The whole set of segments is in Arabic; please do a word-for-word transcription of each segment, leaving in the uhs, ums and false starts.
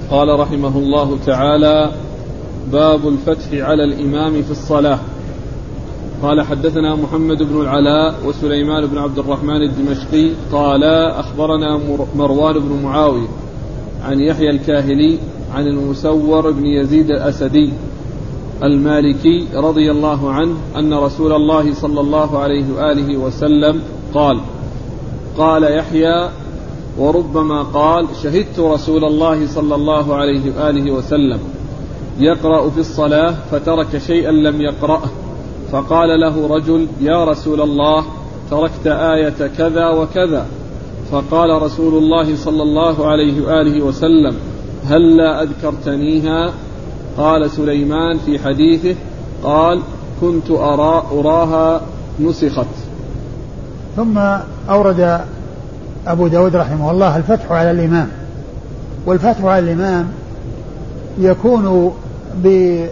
قال رحمه الله تعالى: باب الفتح على الإمام في الصلاة. قال: حدثنا محمد بن العلاء وسليمان بن عبد الرحمن الدمشقي قال: أخبرنا مروان بن معاوية عن يحيى الكاهلي عن المسور بن يزيد الأسدي المالكي رضي الله عنه أن رسول الله صلى الله عليه وآله وسلم قال: قال يحيى: وربما قال: شهدت رسول الله صلى الله عليه وآله وسلم يقرأ في الصلاة فترك شيئا لم يقرأه، فقال له رجل: يا رسول الله، تركت آية كذا وكذا. فقال رسول الله صلى الله عليه وآله وسلم: هل لا أذكرتنيها؟ قال سليمان في حديثه: قال: كنت أرى أراها نسخت. ثم أورد أبو داود رحمه الله الفتح على الإمام. والفتح على الإمام يكون ب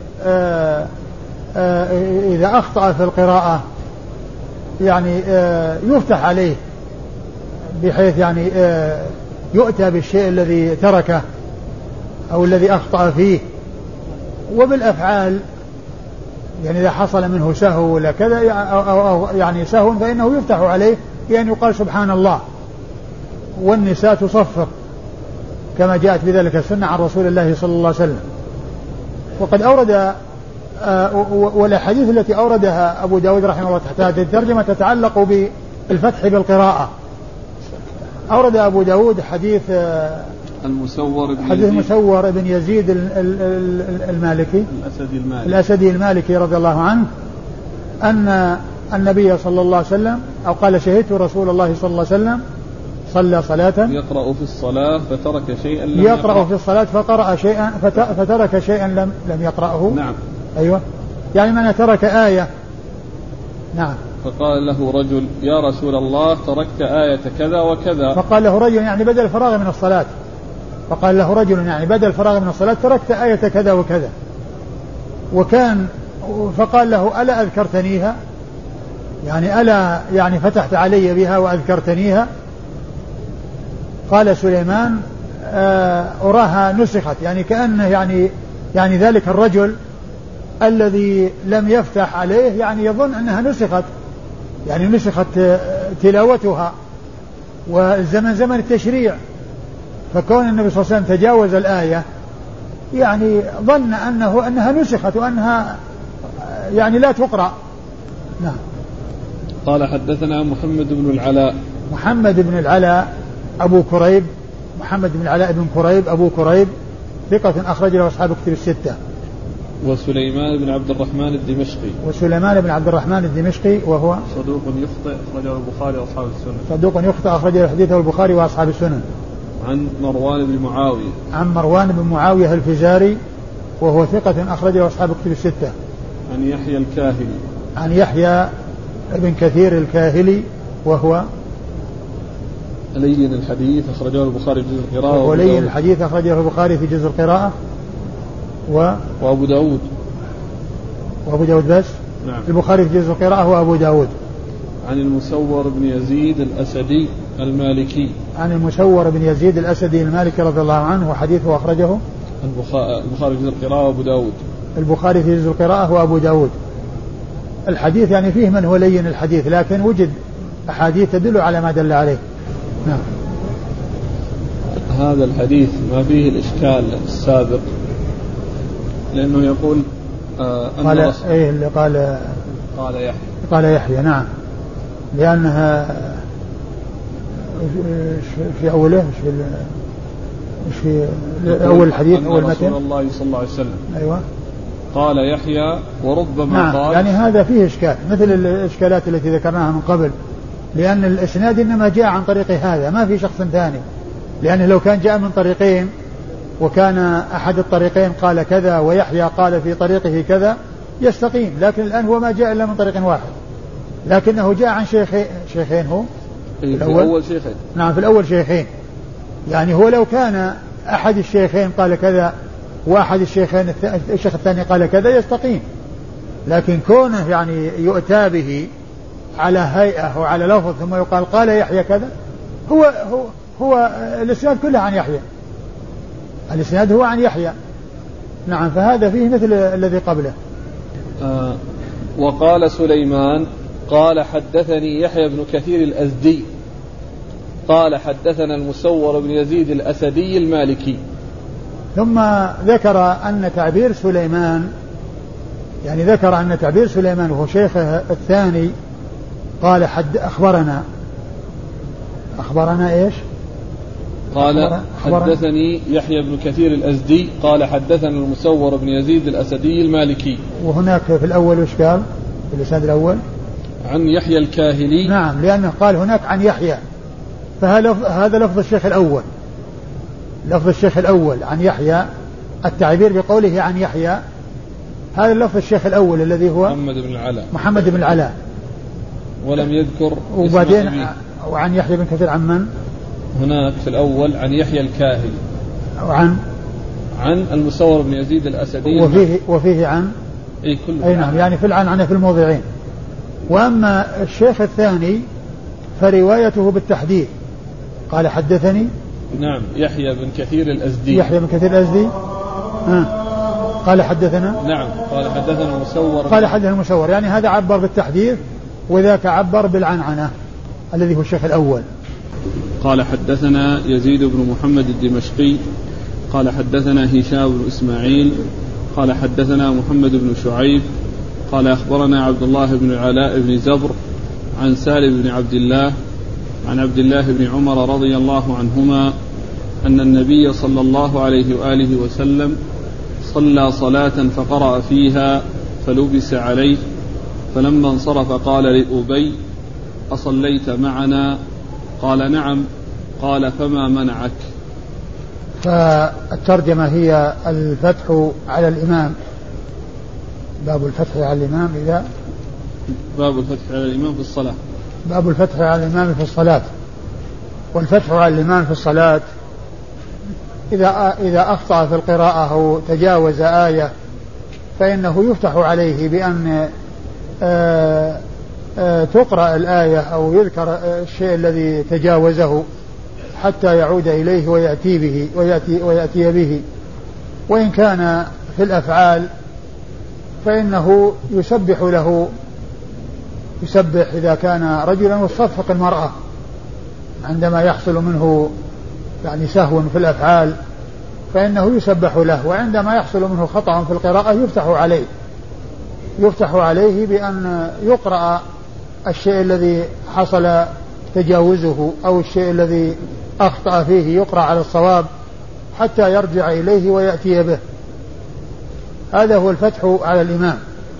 إذا أخطأ في القراءة يعني يفتح عليه، بحيث يعني يؤتى بالشيء الذي تركه أو الذي أخطأ فيه. وبالأفعال يعني إذا حصل منه سهو ولا كذا أو يعني سهو فإنه يفتح عليه بأن يقال سبحان الله، والنساء تصفق كما جاءت بذلك السنة عن رسول الله صلى الله عليه وسلم. وقد أورد والأحاديث التي أوردها أبو داود رحمه الله تحت هذه الترجمة تتعلق بالفتح بالقراءة. أورد أبو داود حديث المسور بن حديث يزيد مسور بن يزيد المالكي الأسدي المالكي الأسدي المالكي رضي الله عنه أن النبي صلى الله عليه وسلم أو قال: شهدت رسول الله صلى الله عليه وسلم صلى صلاة يقرأ في الصلاة فترك شيئا لم يقرأ يقرأ في الصلاة فقرأ شيئا فترك شيئا لم لم يقرأه. نعم. أيوة، يعني من ترك آية. نعم. فقال له رجل: يا رسول الله، تركت آية كذا وكذا. فقال له رجل يعني بدل الفراغ من الصلاة فقال له رجل يعني بدل الفراغ من الصلاة تركت آية كذا وكذا. وكان فقال له: ألا أذكرتنيها؟ يعني ألا يعني فتحت علي بها وأذكرتنيها؟ قال سليمان: أراها نسخت، يعني كأنه يعني يعني ذلك الرجل الذي لم يفتح عليه يعني يظن أنها نسخت، يعني نسخت تلاوتها، والزمن زمن التشريع، فكون النبي صلى الله عليه وسلم تجاوز الآية يعني ظن أنه أنها نسخت وأنها يعني لا تقرأ. نعم. قال: حدثنا محمد بن العلاء. محمد بن العلاء أبو كريب، محمد بن العلاء بن كريب أبو كريب ثقة أخرج له أصحاب كتب الستة. وسليمان بن عبد الرحمن الدمشقي. وسليمان بن عبد الرحمن الدمشقي وهو صدوق يخطئ أخرجه البخاري وأصحاب السنن. صدوق يخطئ أخرجه حديثه البخاري وأصحاب السنن. عن مروان بن معاوية. عن مروان بن معاوية الفزاري وهو ثقة أخرجه أصحاب كتب الستة. عن يحيى الكاهلي. عن يحيى بن كثير الكاهلي وهو لين الحديث أخرجه البخاري في جزء القراءة. وهو لين الحديث أخرجه البخاري في جزء القراءة و وأبو داود. وأبو داود بس. نعم. البخاري في جزء القراءة وأبو داود. عن المسور بن يزيد الأسدي المالكي. عن المسور بن يزيد الأسدي المالكي رضي الله عنه وحديثه أخرجه البخاري في جزء القراءة وأبو داود. البخاري في جزء القراءة وأبو داود. الحديث يعني فيه من هو لين الحديث، لكن وجد أحاديث تدل على ما دل عليه. نعم. هذا الحديث ما فيه الإشكال السابق، لأنه يقول آه أن قال إيه اللي قال قال يحيى قال يحيى نعم، لأنها في أوله في في أول الحديث أول متن رسول الله صلى الله عليه وسلم. أيوة. قال يحيى وربما نعم. قال يعني هذا فيه إشكال مثل الإشكالات التي ذكرناها من قبل، لأن الإسناد إنما جاء عن طريق هذا، ما في شخص ثاني، لأنه لو كان جاء من طريقين وكان أحد الطريقين قال كذا ويحيى قال في طريقه كذا يستقيم، لكن الآن هو ما جاء إلا من طريق واحد، لكنه جاء عن شيخين شيخين هو في الأول, الأول شيخين. نعم في الأول شيخين، يعني هو لو كان أحد الشيخين قال كذا واحد الشيخين الشيخ الثاني قال كذا يستقيم، لكن كونه يعني يؤتى به على هيئة وعلى لفظ ثم يقال قال يحيى كذا، هو هو هو الإسناد كله عن يحيى، الإسناد هو عن يحيى. نعم. فهذا فيه مثل الذي قبله. آه وقال سليمان قال حدثني يحيى بن كثير الأزدي قال حدثنا المسور بن يزيد الأسدي المالكي. ثم ذكر أن تعبير سليمان يعني ذكر أن تعبير سليمان وهو شيخه الثاني قال حد أخبرنا أخبرنا إيش قال أخبرنا حدثني يحيى بن كثير الأزدي قال حدثنا المسور بن يزيد الأسدي المالكي. وهناك في الأول وش قال في الإسناد الأول عن يحيى الكاهلي. نعم لأنه قال هناك عن يحيى فهذا لفظ الشيخ الأول لفظ الشيخ الأول عن يحيى التعبير بقوله عن يحيى هذا لفظ الشيخ الأول الذي هو محمد بن العلاء محمد بن العلاء ولم يذكر وبعدين وعن يحيى بن كثير عن من هناك في الأول عن يحيى الكاهلي وعن عن المسور بن يزيد الأسدي وفيه وفيه عن أي كله أي نعم يعني في العنعنة في الموضعين. وأما الشيخ الثاني فروايته بالتحديد قال حدثني نعم يحيى بن كثير الأزدي يحيى بن كثير الأزدي آه. قال حدثنا نعم قال حدثنا المسور قال حدثنا المسور يعني هذا عبر بالتحديث وذاك عبر بالعنعنة الذي هو الشيخ الأول. قال حدثنا يزيد بن محمد الدمشقي قال حدثنا هشام بن إسماعيل قال حدثنا محمد بن شعيب قال أخبرنا عبد الله بن العلاء بن زبر عن سالم بن عبد الله عن عبد الله بن عمر رضي الله عنهما أن النبي صلى الله عليه وآله وسلم صلى صلاة فقرأ فيها فلبس عليه فلما انصرف قال لأبي أصليت معنا قال نعم قال فما منعك. فالترجمة هي الفتح على الإمام باب الفتح على الإمام إذا باب الفتح على الإمام في الصلاة باب الفتح على الإمام في الصلاة. والفتح على الإمام في الصلاة إذا إذا أخطأ في القراءة أو تجاوز آية فإنه يفتح عليه بأن آآ آآ تقرأ الآية أو يذكر الشيء الذي تجاوزه حتى يعود إليه ويأتي به ويأتي, ويأتي به. وإن كان في الأفعال فإنه يسبح له يسبح إذا كان رجلا وتصفق المرأة عندما يحصل منه يعني سهو في الأفعال فإنه يسبح له. وعندما يحصل منه خطأ في القراءة يفتح عليه يفتح عليه بأن يقرأ الشيء الذي حصل تجاوزه أو الشيء الذي أخطأ فيه يقرأ على الصواب حتى يرجع إليه ويأتي به. هذا هو الفتح على الإمام.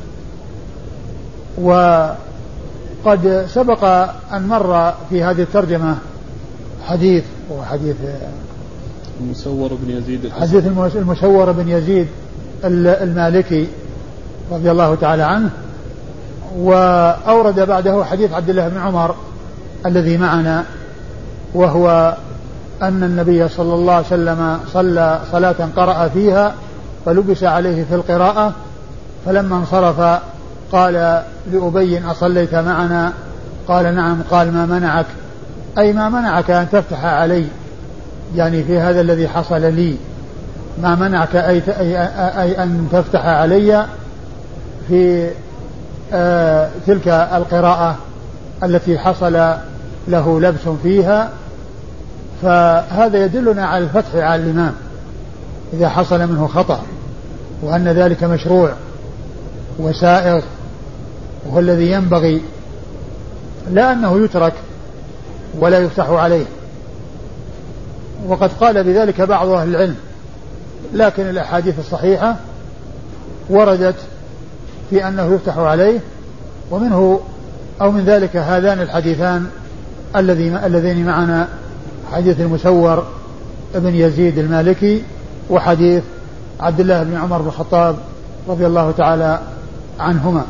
وقد سبق أن مر في هذه الترجمة حديث وحديث المسور بن يزيد حديث المسور بن يزيد المالكي رضي الله تعالى عنه. وأورد بعده حديث عبد الله بن عمر الذي معنا وهو أن النبي صلى الله عليه وسلم صلى صلاة قرأ فيها فلبس عليه في القراءة فلما انصرف قال لأبي أصليت معنا قال نعم قال ما منعك أي ما منعك أن تفتح علي يعني في هذا الذي حصل لي ما منعك أي, أي, أي أن تفتح علي في آه تلك القراءة التي حصل له لبس فيها. فهذا يدلنا على الفتح على الإمام إذا حصل منه خطأ وأن ذلك مشروع وسائغ وهو الذي ينبغي لا أنه يترك ولا يفتح عليه. وقد قال بذلك بعض أهل العلم لكن الأحاديث الصحيحة وردت في أنه يفتح عليه ومنه أو من ذلك هذان الحديثان اللذين معنا حديث المسور ابن يزيد المالكي وحديث عبد الله بن عمر بن الخطاب رضي الله تعالى عنهما.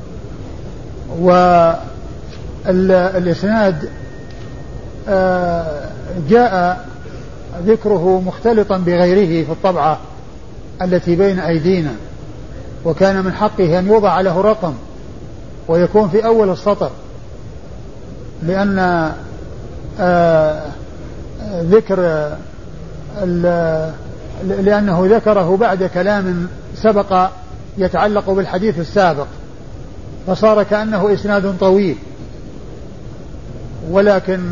والإسناد جاء ذكره مختلطا بغيره في الطبعة التي بين أيدينا وكان من حقه أن يوضع له رقم ويكون في أول السطر لأن آه ذكر لأنه ذكره بعد كلام سبق يتعلق بالحديث السابق، فصار كأنه إسناد طويل، ولكن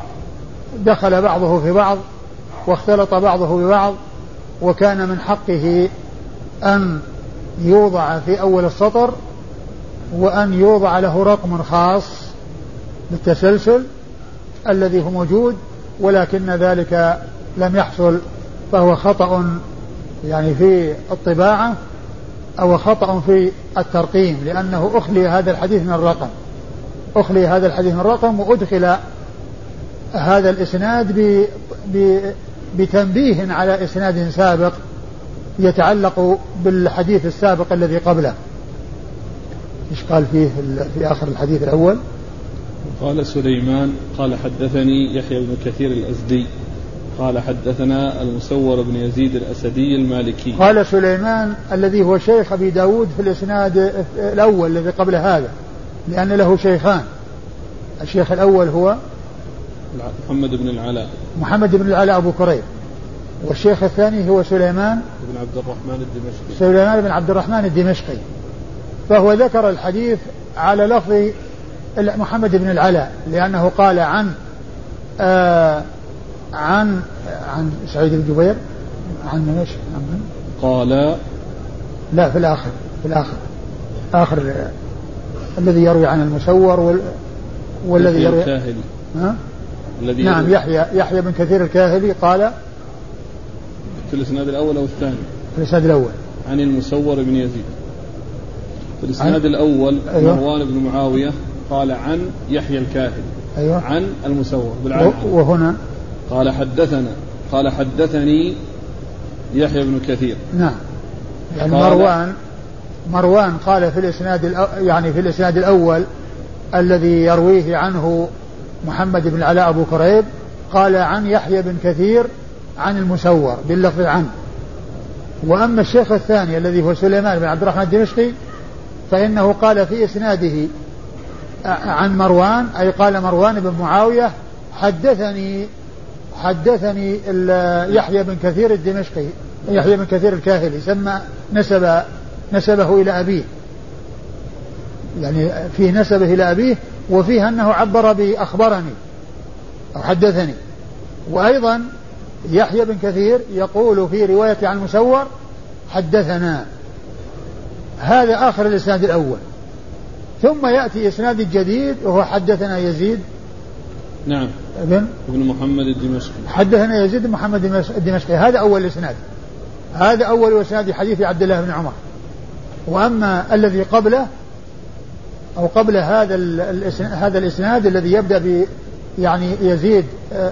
دخل بعضه في بعض واختلط بعضه ببعض، وكان من حقه أن يوضع في أول السطر وأن يوضع له رقم خاص بالتسلسل الذي هو موجود، ولكن ذلك لم يحصل، فهو خطأ يعني في الطباعة أو خطأ في الترقيم، لأنه أخلي هذا الحديث من الرقم أخلي هذا الحديث من الرقم وأدخل هذا الإسناد ب... ب... بتنبيه على إسناد سابق يتعلق بالحديث السابق الذي قبله. إيش قال فيه في آخر الحديث الأول؟ قال سليمان قال حدثني يحيى بن كثير الأزدي قال حدثنا المسور بن يزيد الأسدي المالكي. قال سليمان الذي هو شيخ أبي داود في الإسناد الأول الذي قبل هذا، لأن له شيخان، الشيخ الأول هو محمد بن العلاء محمد بن العلاء أبو كريب، والشيخ الثاني هو سليمان بن عبد الرحمن الدمشقي سليمان بن عبد الرحمن الدمشقي. فهو ذكر الحديث على لفظ محمد بن العلاء، لأنه قال عن آه عن عن سعيد بن جبير عن ايش؟ قال لا في الآخر في الآخر آخر الذي يروي عن المسور وال والذي يروي الكاهلي ها؟ الذي نعم يحيى يحيى بن كثير الكاهلي قال في الإسناد الأول أو الثاني؟ في الإسناد الأول عن المسور بن يزيد. في الإسناد الأول أيوة. مروان بن معاوية قال عن يحيى الكاهلي أيوة. عن المسور بالعكس، وهنا قال حدثنا قال حدثني يحيى بن كثير. نعم يعني مروان مروان قال في الإسناد يعني في الإسناد الأول الذي يرويه عنه محمد بن العلاء أبو كريب قال عن يحيى بن كثير عن المسور باللفظ عنه. وأما الشيخ الثاني الذي هو سليمان بن عبد الرحمن الدمشقي فإنه قال في إسناده عن مروان، أي قال مروان بن معاوية حدثني حدثني يحيى بن كثير الدمشقي يحيى بن كثير الكاهلي، سمى نسب نسبه إلى أبيه، يعني فيه نسبه إلى أبيه، وفيه أنه عبر بأخبرني أو حدثني. وأيضا يحيى بن كثير يقول في رواية عن المسور حدثنا. هذا آخر الإسناد الأول. ثم يأتي إسناد جديد وهو حدثنا يزيد نعم ابن ابن محمد الدمشقي حدثنا يزيد بن محمد الدمشقي. هذا أول الإسناد هذا أول إسناد حديث عبد الله بن عمر. وأما الذي قبله أو قبل هذا هذا الإسناد الذي يبدأ ب يعني يزيد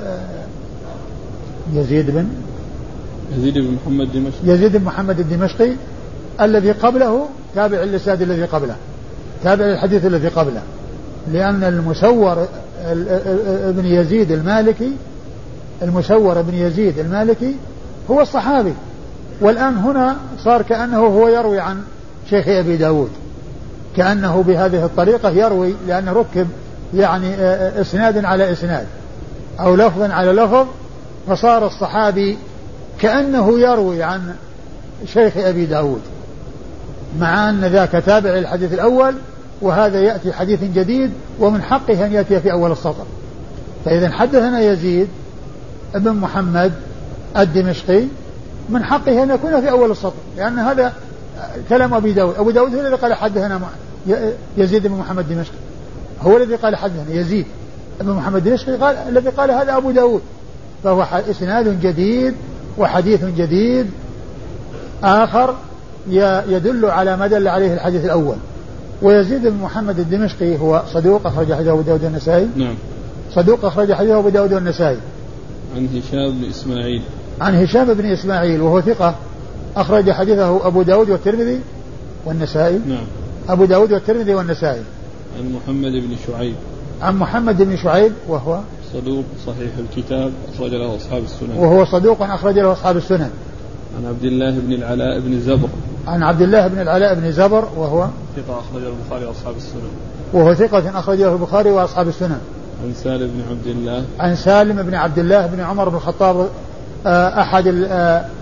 يزيد بن يزيد بن محمد الدمشقي يزيد بن محمد الدمشقي الذي قبله تابع الإسناد الذي قبله تابع الحديث الذي قبله، لأن المسور ابن يزيد المالكي المسور ابن يزيد المالكي هو الصحابي، والآن هنا صار كأنه هو يروي عن شيخ أبي داود، كأنه بهذه الطريقة يروي، لأنه ركب يعني إسناد على إسناد أو لفظ على لفظ، فصار الصحابي كأنه يروي عن شيخ أبي داود، مع أن ذاك تابع الحديث الأول وهذا يأتي حديث جديد ومن حقه أن يأتي في أول السطر. فإذا حدثنا يزيد ابن محمد الدمشقي من حقه أن يكون في أول السطر، لأن هذا كلام أبي داود. أبو داود هو الذي قال حدثنا يزيد بن محمد الدمشقي، هو الذي قال حدثنا يزيد ابن محمد الدمشقي قال الذي قال هذا أبو داود. فهو إسناد جديد وحديث جديد آخر يدل على ما دل عليه الحديث الأول. ويزيد بن محمد الدمشقي هو صدوق أخرج حديثه أبو داود والنسائي. نعم صدوق أخرج حديثه أبو داود والنسائي. عن هشام بن إسماعيل عن هشام بن إسماعيل وهو ثقة أخرج حديثه أبو داود والترمذي والنسائي. نعم أبو داود والترمذي والنسائي. عن محمد بن شعيب عن محمد بن شعيب وهو صدوق صحيح الكتاب أخرج له أصحاب السنن. وهو صدوق أخرج له أصحاب السنن. عن عبد الله بن العلاء بن زبر عن عبد الله بن العلاء بن زبر وهو ثقة أخرج البخاري وأصحاب السنن. وهو ثقة أخرجه البخاري وأصحاب السنن. عن سالم بن عبد الله عن سالم بن عبد الله بن عمر بن الخطاب أحد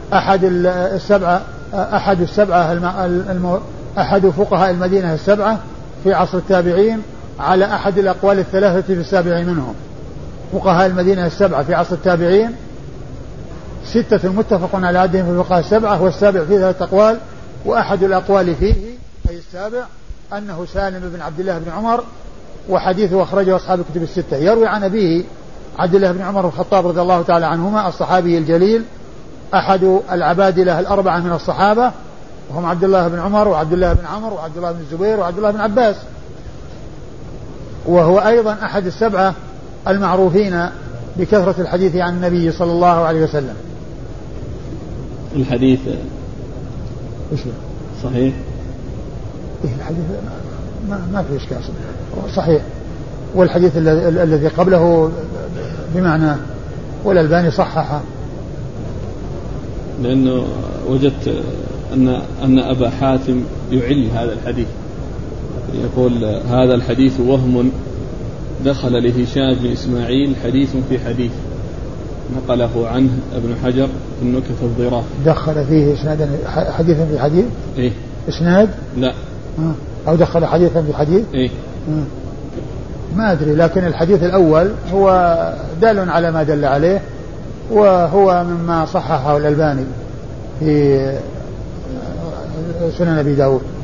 أحد السبعة أحد السبعة الم... أحد فقهاء المدينة السبعة في عصر التابعين على أحد الأقوال الثلاثة في السابع منهم. فقهاء المدينة السبعة في عصر التابعين ستة متفق على عدهم في الفقهاء السبعة، والسابع فيه ثلاثة أقوال، وأحد الأقوال فيه أي السابع أنه سالم بن عبد الله بن عمر، وحديثه أخرجه أصحاب الكتب الستة. يروي عن أبيه عبد الله بن عمر الخطاب رضي الله تعالى عنهما الصحابي الجليل أحد العبادلة الأربعة من الصحابة، وهم عبد الله بن عمر وعبد الله بن عمرو وعبد الله بن الزبير وعبد الله بن عباس، وهو أيضا أحد السبعة المعروفين بكثرة الحديث عن النبي صلى الله عليه وسلم. الحديث صحيح؟ إيه الحديث ما, ما في إشكال صحيح، والحديث الذي قبله بمعنى، والألباني صححه، لأنه وجدت أن أن أبا حاتم يعل هذا الحديث، يقول هذا الحديث وهم دخل لهشام بن إسماعيل حديث في حديث، نقله عنه ابن حجر في النكت الظراف. دخل فيه إسنادا حديثا في حديث؟ إيه إسناد؟ لا. أو دخل حديثا في حديث؟ إيه ما أدري، لكن الحديث الأول هو دال على ما دل عليه، وهو مما صححه الألباني في سنن أبي داود.